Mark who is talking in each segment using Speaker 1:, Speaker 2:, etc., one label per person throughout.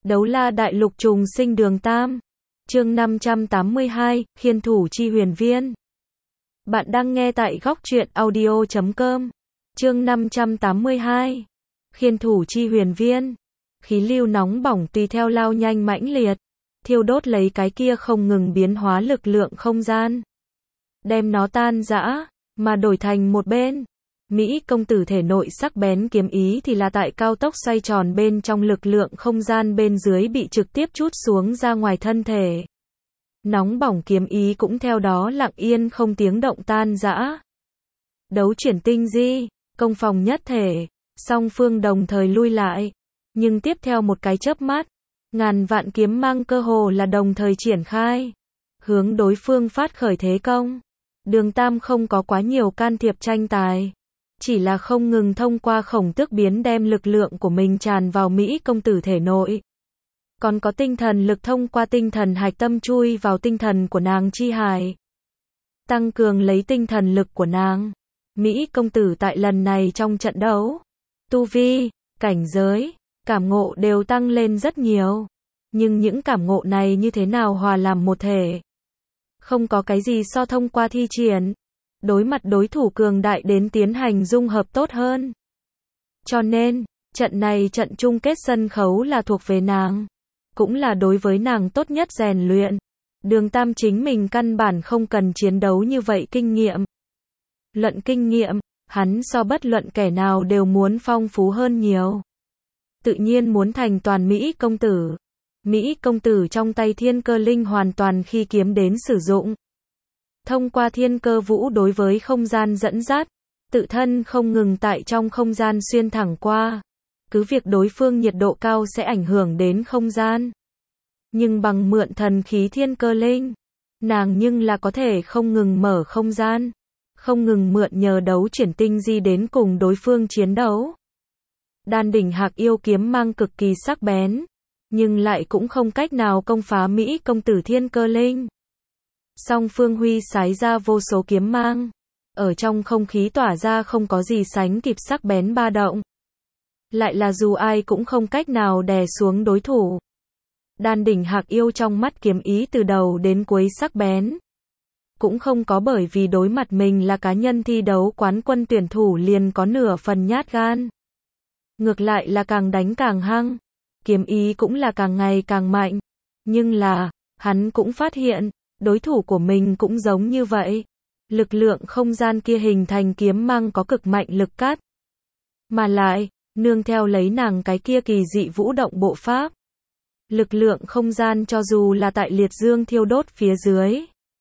Speaker 1: Đấu la đại lục trùng sinh đường Tam. Chương 582, khiên thủ chi huyền viên. Bạn đang nghe tại góc truyện audio.com. Chương 582. Khiên thủ chi huyền viên. Khí lưu nóng bỏng tùy theo lao nhanh mãnh liệt, thiêu đốt lấy cái kia không ngừng biến hóa lực lượng không gian, đem nó tan rã, mà đổi thành một bên. Mỹ công tử thể nội sắc bén kiếm ý thì là tại cao tốc xoay tròn bên trong lực lượng không gian bên dưới bị trực tiếp trút xuống ra ngoài thân thể. Nóng bỏng kiếm ý cũng theo đó lặng yên không tiếng động tan rã. Đấu chuyển tinh di, công phòng nhất thể, song phương đồng thời lui lại. Nhưng tiếp theo một cái chớp mắt, ngàn vạn kiếm mang cơ hồ là đồng thời triển khai, hướng đối phương phát khởi thế công. Đường Tam không có quá nhiều can thiệp tranh tài, chỉ là không ngừng thông qua khổng tước biến đem lực lượng của mình tràn vào Mỹ công tử thể nội. Còn có tinh thần lực thông qua tinh thần hạch tâm chui vào tinh thần của nàng chi hải, tăng cường lấy tinh thần lực của nàng. Mỹ công tử tại lần này trong trận đấu, tu vi, cảnh giới, cảm ngộ đều tăng lên rất nhiều. Nhưng những cảm ngộ này như thế nào hòa làm một thể? Không có cái gì so thông qua thi triển, đối mặt đối thủ cường đại đến tiến hành dung hợp tốt hơn. Cho nên, trận này trận chung kết sân khấu là thuộc về nàng, cũng là đối với nàng tốt nhất rèn luyện. Đường Tam chính mình căn bản không cần chiến đấu như vậy kinh nghiệm. Luận kinh nghiệm, hắn so bất luận kẻ nào đều muốn phong phú hơn nhiều. Tự nhiên muốn thành toàn Mỹ công tử. Mỹ công tử trong tay thiên cơ linh hoàn toàn khi kiếm đến sử dụng. Thông qua thiên cơ vũ đối với không gian dẫn dắt, tự thân không ngừng tại trong không gian xuyên thẳng qua. Cứ việc đối phương nhiệt độ cao sẽ ảnh hưởng đến không gian, nhưng bằng mượn thần khí thiên cơ linh, nàng nhưng là có thể không ngừng mở không gian, không ngừng mượn nhờ đấu chuyển tinh di đến cùng đối phương chiến đấu. Đan đỉnh hạc yêu kiếm mang cực kỳ sắc bén, nhưng lại cũng không cách nào công phá Mỹ công tử thiên cơ linh. Song phương huy sái ra vô số kiếm mang, ở trong không khí tỏa ra không có gì sánh kịp sắc bén ba động. Lại là dù ai cũng không cách nào đè xuống đối thủ. Đan đỉnh hạc yêu trong mắt kiếm ý từ đầu đến cuối sắc bén. Cũng không có bởi vì đối mặt mình là cá nhân thi đấu quán quân tuyển thủ liền có nửa phần nhát gan. Ngược lại là càng đánh càng hăng, kiếm ý cũng là càng ngày càng mạnh. Nhưng là, hắn cũng phát hiện, đối thủ của mình cũng giống như vậy. Lực lượng không gian kia hình thành kiếm mang có cực mạnh lực cắt. Mà lại, nương theo lấy nàng cái kia kỳ dị vũ động bộ pháp. Lực lượng không gian cho dù là tại liệt dương thiêu đốt phía dưới,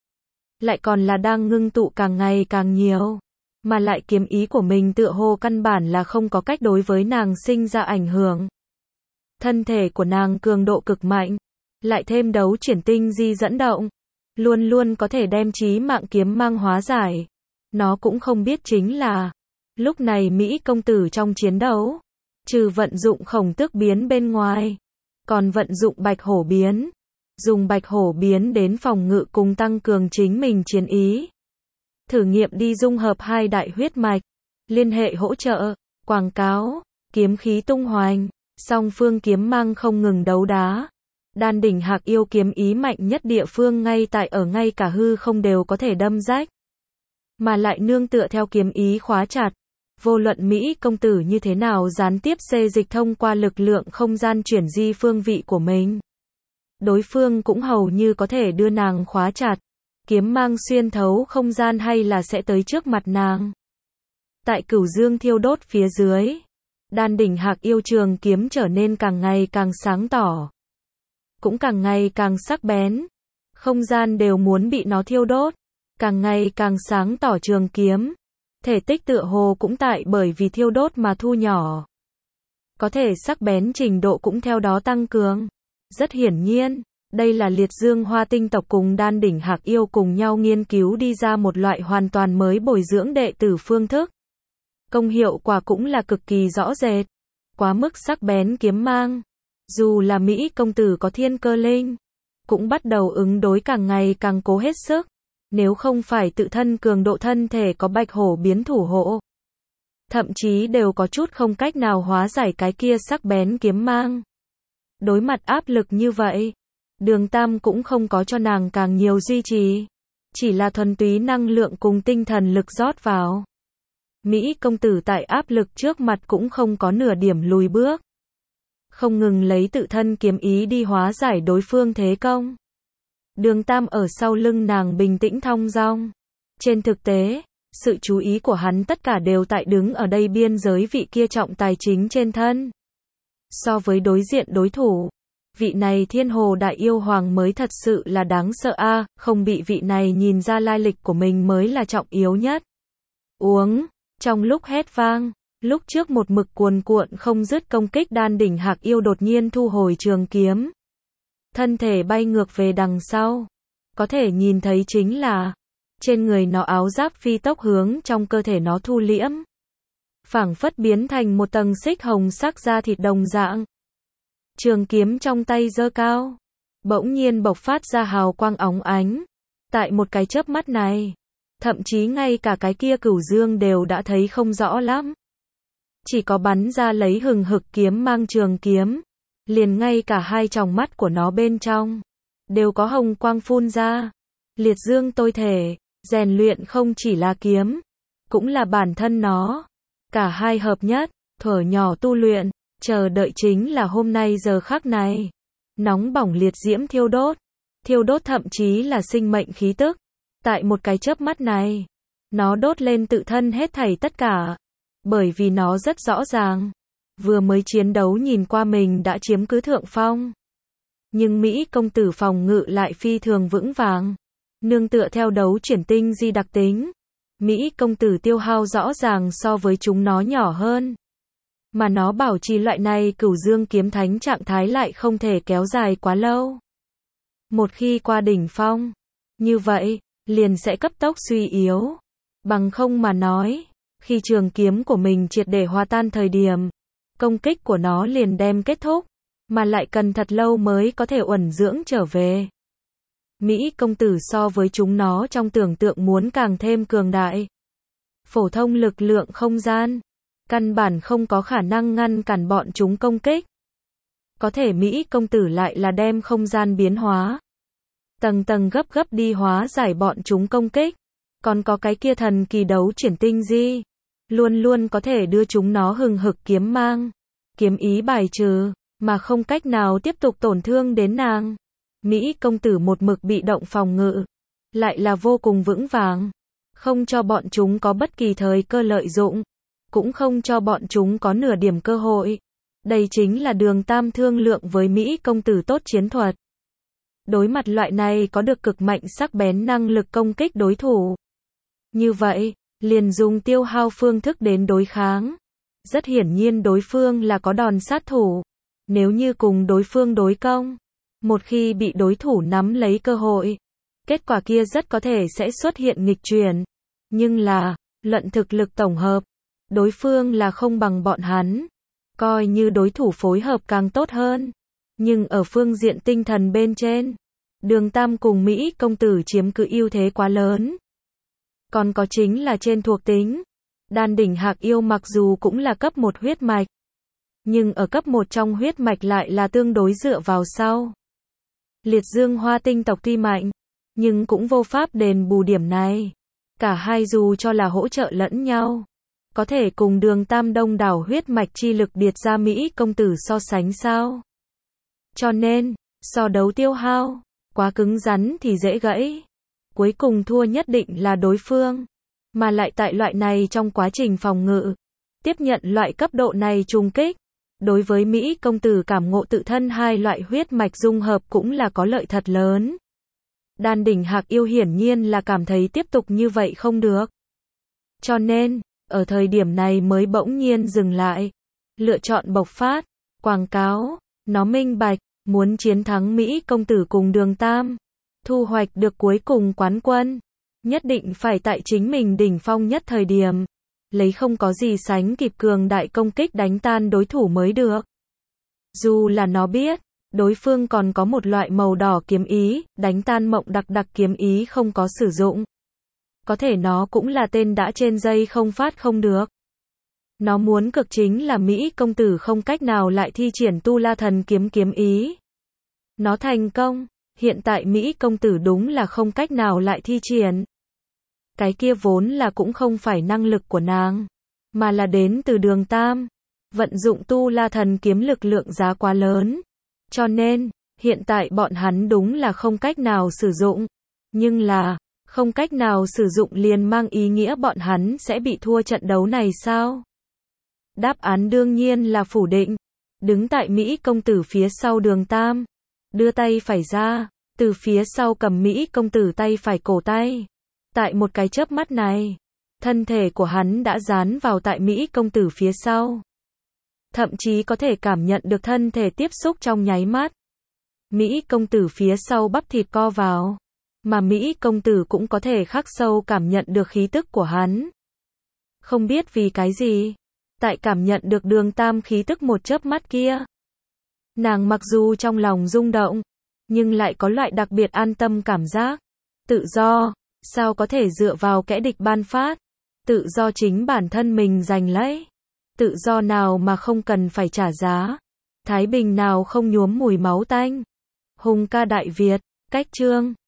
Speaker 1: lại còn là đang ngưng tụ càng ngày càng nhiều. Mà lại kiếm ý của mình tựa hồ căn bản là không có cách đối với nàng sinh ra ảnh hưởng. Thân thể của nàng cường độ cực mạnh, lại thêm đấu chuyển tinh di dẫn động, luôn luôn có thể đem chí mạng kiếm mang hóa giải. Nó cũng không biết chính là, lúc này Mỹ công tử trong chiến đấu, trừ vận dụng khổng tước biến bên ngoài, còn vận dụng bạch hổ biến. Dùng bạch hổ biến đến phòng ngự cùng tăng cường chính mình chiến ý. Thử nghiệm đi dung hợp hai đại huyết mạch, liên hệ hỗ trợ, quảng cáo, kiếm khí tung hoành, song phương kiếm mang không ngừng đấu đá. Đan đỉnh hạc yêu kiếm ý mạnh nhất địa phương ngay tại ở ngay cả hư không đều có thể đâm rách. Mà lại nương tựa theo kiếm ý khóa chặt. Vô luận Mỹ công tử như thế nào gián tiếp xê dịch thông qua lực lượng không gian chuyển di phương vị của mình. Đối phương cũng hầu như có thể đưa nàng khóa chặt. Kiếm mang xuyên thấu không gian hay là sẽ tới trước mặt nàng. Tại cửu dương thiêu đốt phía dưới, đan đỉnh hạc yêu trường kiếm trở nên càng ngày càng sáng tỏ, cũng càng ngày càng sắc bén. Không gian đều muốn bị nó thiêu đốt. Càng ngày càng sáng tỏ trường kiếm, thể tích tựa hồ cũng tại bởi vì thiêu đốt mà thu nhỏ. Có thể sắc bén trình độ cũng theo đó tăng cường. Rất hiển nhiên, đây là liệt dương hoa tinh tộc cùng đan đỉnh hạc yêu cùng nhau nghiên cứu đi ra một loại hoàn toàn mới bồi dưỡng đệ tử phương thức. Công hiệu quả cũng là cực kỳ rõ rệt. Quá mức sắc bén kiếm mang. Dù là Mỹ công tử có thiên cơ linh, cũng bắt đầu ứng đối càng ngày càng cố hết sức. Nếu không phải tự thân cường độ thân thể có bạch hổ biến thủ hộ, thậm chí đều có chút không cách nào hóa giải cái kia sắc bén kiếm mang. Đối mặt áp lực như vậy, Đường Tam cũng không có cho nàng càng nhiều duy trì, chỉ là thuần túy năng lượng cùng tinh thần lực rót vào. Mỹ công tử tại áp lực trước mặt cũng không có nửa điểm lùi bước, không ngừng lấy tự thân kiếm ý đi hóa giải đối phương thế công. Đường Tam ở sau lưng nàng bình tĩnh thong dong. Trên thực tế, sự chú ý của hắn tất cả đều tại đứng ở đây biên giới vị kia trọng tài chính trên thân. So với đối diện đối thủ, vị này Thiên Hồ Đại Yêu Hoàng mới thật sự là đáng sợ a, không bị vị này nhìn ra lai lịch của mình mới là trọng yếu nhất. Uống, trong lúc hét vang, lúc trước một mực cuồn cuộn không dứt công kích đan đỉnh Hạc Yêu đột nhiên thu hồi trường kiếm. Thân thể bay ngược về đằng sau. Có thể nhìn thấy chính là, trên người nó áo giáp phi tốc hướng trong cơ thể nó thu liễm. Phảng phất biến thành một tầng xích hồng sắc da thịt đồng dạng. Trường kiếm trong tay giơ cao, bỗng nhiên bộc phát ra hào quang óng ánh. Tại một cái chớp mắt này, thậm chí ngay cả cái kia cửu dương đều đã thấy không rõ lắm. Chỉ có bắn ra lấy hừng hực kiếm mang trường kiếm, liền ngay cả hai tròng mắt của nó bên trong đều có hồng quang phun ra. Liệt dương tôi thể, rèn luyện không chỉ là kiếm, cũng là bản thân nó. Cả hai hợp nhất, thuở nhỏ tu luyện, chờ đợi chính là hôm nay giờ khắc này. Nóng bỏng liệt diễm thiêu đốt thậm chí là sinh mệnh khí tức. Tại một cái chớp mắt này, nó đốt lên tự thân hết thảy tất cả. Bởi vì nó rất rõ ràng, vừa mới chiến đấu nhìn qua mình đã chiếm cứ thượng phong. Nhưng Mỹ công tử phòng ngự lại phi thường vững vàng. Nương tựa theo đấu chuyển tinh di đặc tính, Mỹ công tử tiêu hao rõ ràng so với chúng nó nhỏ hơn. Mà nó bảo trì loại này cửu dương kiếm thánh trạng thái lại không thể kéo dài quá lâu. Một khi qua đỉnh phong, như vậy, liền sẽ cấp tốc suy yếu. Bằng không mà nói, khi trường kiếm của mình triệt để hòa tan thời điểm, công kích của nó liền đem kết thúc, mà lại cần thật lâu mới có thể uẩn dưỡng trở về. Mỹ công tử so với chúng nó trong tưởng tượng muốn càng thêm cường đại. Phổ thông lực lượng không gian, căn bản không có khả năng ngăn cản bọn chúng công kích. Có thể Mỹ công tử lại là đem không gian biến hóa. Tầng tầng gấp gấp đi hóa giải bọn chúng công kích. Còn có cái kia thần kỳ đấu chuyển tinh di, luôn luôn có thể đưa chúng nó hừng hực kiếm mang, kiếm ý bài trừ, mà không cách nào tiếp tục tổn thương đến nàng. Mỹ công tử một mực bị động phòng ngự, lại là vô cùng vững vàng, không cho bọn chúng có bất kỳ thời cơ lợi dụng, cũng không cho bọn chúng có nửa điểm cơ hội. Đây chính là Đường Tam thương lượng với Mỹ công tử tốt chiến thuật. Đối mặt loại này có được cực mạnh sắc bén năng lực công kích đối thủ. Như vậy, liền dùng tiêu hao phương thức đến đối kháng. Rất hiển nhiên đối phương là có đòn sát thủ. Nếu như cùng đối phương đối công, một khi bị đối thủ nắm lấy cơ hội, kết quả kia rất có thể sẽ xuất hiện nghịch chuyển. Nhưng là, luận thực lực tổng hợp, đối phương là không bằng bọn hắn. Coi như đối thủ phối hợp càng tốt hơn. Nhưng ở phương diện tinh thần bên trên, Đường Tam cùng Mỹ công tử chiếm cứ ưu thế quá lớn. Còn có chính là trên thuộc tính. Đan đỉnh Hạc Yêu mặc dù cũng là cấp 1 huyết mạch, nhưng ở cấp 1 trong huyết mạch lại là tương đối dựa vào sau. Liệt dương hoa tinh tộc tuy mạnh, nhưng cũng vô pháp đền bù điểm này. Cả hai dù cho là hỗ trợ lẫn nhau, có thể cùng Đường Tam đông đảo huyết mạch chi lực điệt ra Mỹ công tử so sánh sao? Cho nên, so đấu tiêu hao, quá cứng rắn thì dễ gãy. Cuối cùng thua nhất định là đối phương. Mà lại tại loại này trong quá trình phòng ngự, tiếp nhận loại cấp độ này trùng kích. Đối với Mỹ công tử cảm ngộ tự thân hai loại huyết mạch dung hợp cũng là có lợi thật lớn. Đan đỉnh Hạc Yêu hiển nhiên là cảm thấy tiếp tục như vậy không được. Cho nên, ở thời điểm này mới bỗng nhiên dừng lại. Lựa chọn bộc phát, quảng cáo, nó minh bạch, muốn chiến thắng Mỹ công tử cùng Đường Tam. Thu hoạch được cuối cùng quán quân. Nhất định phải tại chính mình đỉnh phong nhất thời điểm. Lấy không có gì sánh kịp cường đại công kích đánh tan đối thủ mới được. Dù là nó biết, đối phương còn có một loại màu đỏ kiếm ý, đánh tan mộng đặc kiếm ý không có sử dụng. Có thể nó cũng là tên đã trên dây không phát không được. Nó muốn cực chính là Mỹ công tử không cách nào lại thi triển Tu La Thần kiếm kiếm ý. Nó thành công, hiện tại Mỹ công tử đúng là không cách nào lại thi triển. Cái kia vốn là cũng không phải năng lực của nàng, mà là đến từ Đường Tam. Vận dụng Tu La Thần kiếm lực lượng giá quá lớn. Cho nên, hiện tại bọn hắn đúng là không cách nào sử dụng. Nhưng là, không cách nào sử dụng liền mang ý nghĩa bọn hắn sẽ bị thua trận đấu này sao? Đáp án đương nhiên là phủ định. Đứng tại Mỹ công tử phía sau Đường Tam, đưa tay phải ra, từ phía sau cầm Mỹ công tử tay phải cổ tay. Tại một cái chớp mắt này, thân thể của hắn đã dán vào tại Mỹ công tử phía sau. Thậm chí có thể cảm nhận được thân thể tiếp xúc trong nháy mắt. Mỹ công tử phía sau bắp thịt co vào, mà Mỹ công tử cũng có thể khắc sâu cảm nhận được khí tức của hắn. Không biết vì cái gì, tại cảm nhận được Đường Tam khí tức một chớp mắt kia, nàng mặc dù trong lòng rung động, nhưng lại có loại đặc biệt an tâm cảm giác. Tự do, sao có thể dựa vào kẻ địch ban phát? Tự do chính bản thân mình giành lấy. Tự do nào mà không cần phải trả giá? Thái bình nào không nhuốm mùi máu tanh? Hùng ca Đại Việt, cách chương